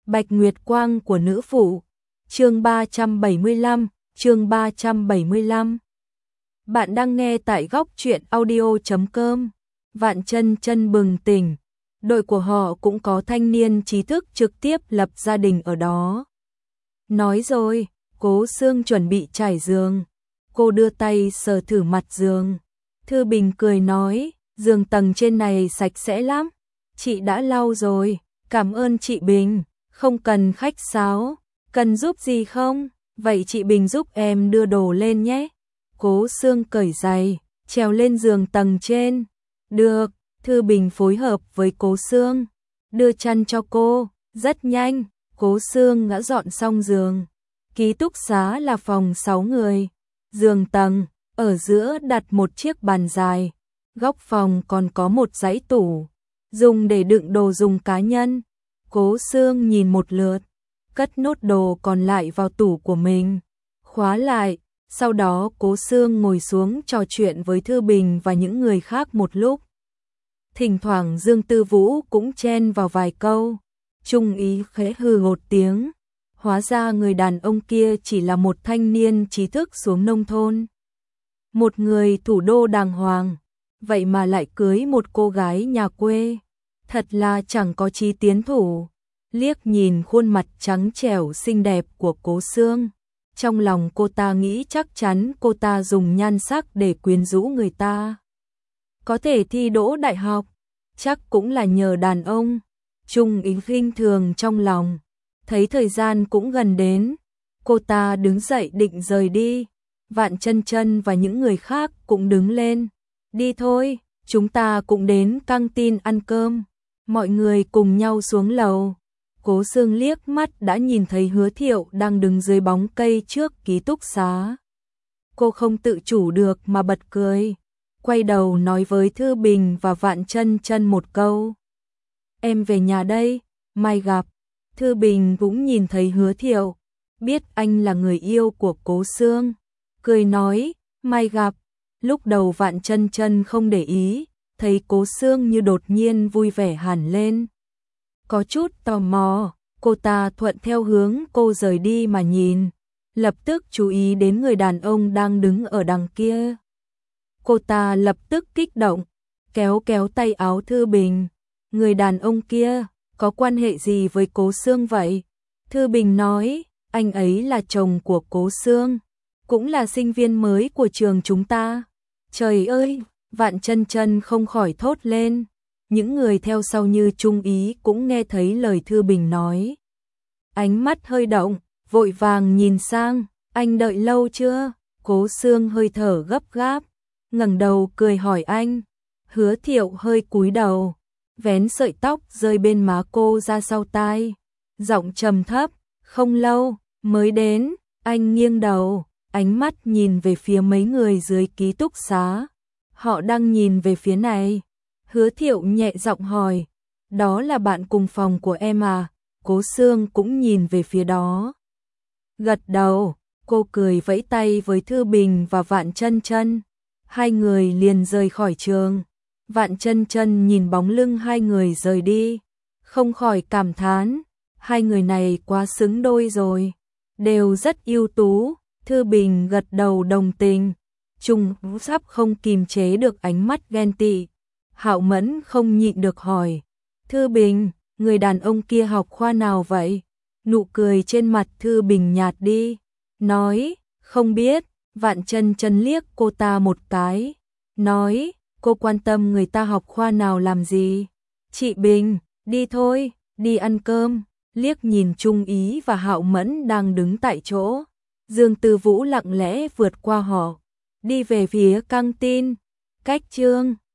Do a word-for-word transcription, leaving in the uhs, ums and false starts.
Bạch Nguyệt Quang của nữ phụ. Chương ba trăm bảy mươi lăm, chương ba trăm bảy mươi lăm. Bạn đang nghe tại góc truyện audio chấm com. Vạn Chân Chân bừng tỉnh, đội của họ cũng có thanh niên trí thức trực tiếp lập gia đình ở đó. Nói rồi, Cố Sương chuẩn bị trải giường. Cô đưa tay sờ thử mặt giường. Thư Bình cười nói, giường tầng trên này sạch sẽ lắm. Chị đã lau rồi, cảm ơn chị Bình, không cần khách sáo. Cần giúp gì không? Vậy chị Bình giúp em đưa đồ lên nhé. Cố Sương cởi giày, trèo lên giường tầng trên. Được, Thư Bình phối hợp với Cố Sương, đưa chăn cho cô. Rất nhanh, Cố Sương đã dọn xong giường. Ký túc xá là phòng sáu người. Giường tầng, ở giữa đặt một chiếc bàn dài. Góc phòng còn có một dãy tủ, dùng để đựng đồ dùng cá nhân. Cố Sương nhìn một lượt, cất nốt đồ còn lại vào tủ của mình, khóa lại. Sau đó Cố Sương ngồi xuống trò chuyện với Thư Bình và những người khác một lúc. Thỉnh thoảng Dương Tư Vũ cũng chen vào vài câu. Trung Ý khẽ hừ một tiếng. Hóa ra người đàn ông kia chỉ là một thanh niên trí thức xuống nông thôn. Một người thủ đô đàng hoàng, vậy mà lại cưới một cô gái nhà quê. Thật là chẳng có chí tiến thủ. Liếc nhìn khuôn mặt trắng trẻo xinh đẹp của Cố Sương, trong lòng cô ta nghĩ chắc chắn cô ta dùng nhan sắc để quyến rũ người ta. Có thể thi đỗ đại học, chắc cũng là nhờ đàn ông. Trung Ý khinh thường trong lòng. Thấy thời gian cũng gần đến, cô ta đứng dậy định rời đi. Vạn Chân Chân và những người khác cũng đứng lên. Đi thôi, chúng ta cũng đến căng tin ăn cơm. Mọi người cùng nhau xuống lầu. Cố Sương liếc mắt đã nhìn thấy Hứa Thiệu đang đứng dưới bóng cây trước ký túc xá. Cô không tự chủ được mà bật cười. Quay đầu nói với Thư Bình và Vạn Chân Chân một câu. Em về nhà đây, mai gặp. Thư Bình cũng nhìn thấy Hứa Thiệu, biết anh là người yêu của Cố Sương. Cười nói, mai gặp. Lúc đầu Vạn Chân Chân không để ý, thấy Cố Sương như đột nhiên vui vẻ hẳn lên. Có chút tò mò, cô ta thuận theo hướng cô rời đi mà nhìn, lập tức chú ý đến người đàn ông đang đứng ở đằng kia. Cô ta lập tức kích động, kéo kéo tay áo Thư Bình. Người đàn ông kia, có quan hệ gì với Cố Sương vậy? Thư Bình nói, anh ấy là chồng của Cố Sương, cũng là sinh viên mới của trường chúng ta. Trời ơi, Vạn Chân Chân không khỏi thốt lên. Những người theo sau như Trung Ý cũng nghe thấy lời Thư Bình nói. Ánh mắt hơi động, vội vàng nhìn sang, anh đợi lâu chưa? Cố Sương hơi thở gấp gáp, ngẩng đầu cười hỏi anh. Hứa Thiệu hơi cúi đầu, vén sợi tóc rơi bên má cô ra sau tai. Giọng trầm thấp, không lâu, mới đến. Anh nghiêng đầu, ánh mắt nhìn về phía mấy người dưới ký túc xá. Họ đang nhìn về phía này. Hứa Thiệu nhẹ giọng hỏi, đó là bạn cùng phòng của em à? Cố Sương cũng nhìn về phía đó. Gật đầu, cô cười vẫy tay với Thư Bình và Vạn Chân Chân. Hai người liền rời khỏi trường. Vạn Chân Chân nhìn bóng lưng hai người rời đi, không khỏi cảm thán, hai người này quá xứng đôi rồi, đều rất ưu tú. Thư Bình gật đầu đồng tình. Trung sắp không kìm chế được ánh mắt ghen tị. Hạo Mẫn không nhịn được hỏi, Thư Bình, người đàn ông kia học khoa nào vậy? Nụ cười trên mặt Thư Bình nhạt đi, nói, không biết. Vạn Chân Chân liếc cô ta một cái, nói, cô quan tâm người ta học khoa nào làm gì? Chị Bình, đi thôi, đi ăn cơm. Liếc nhìn Trung Ý và Hạo Mẫn đang đứng tại chỗ, Dương Tư Vũ lặng lẽ vượt qua họ, đi về phía căng tin. Cách chương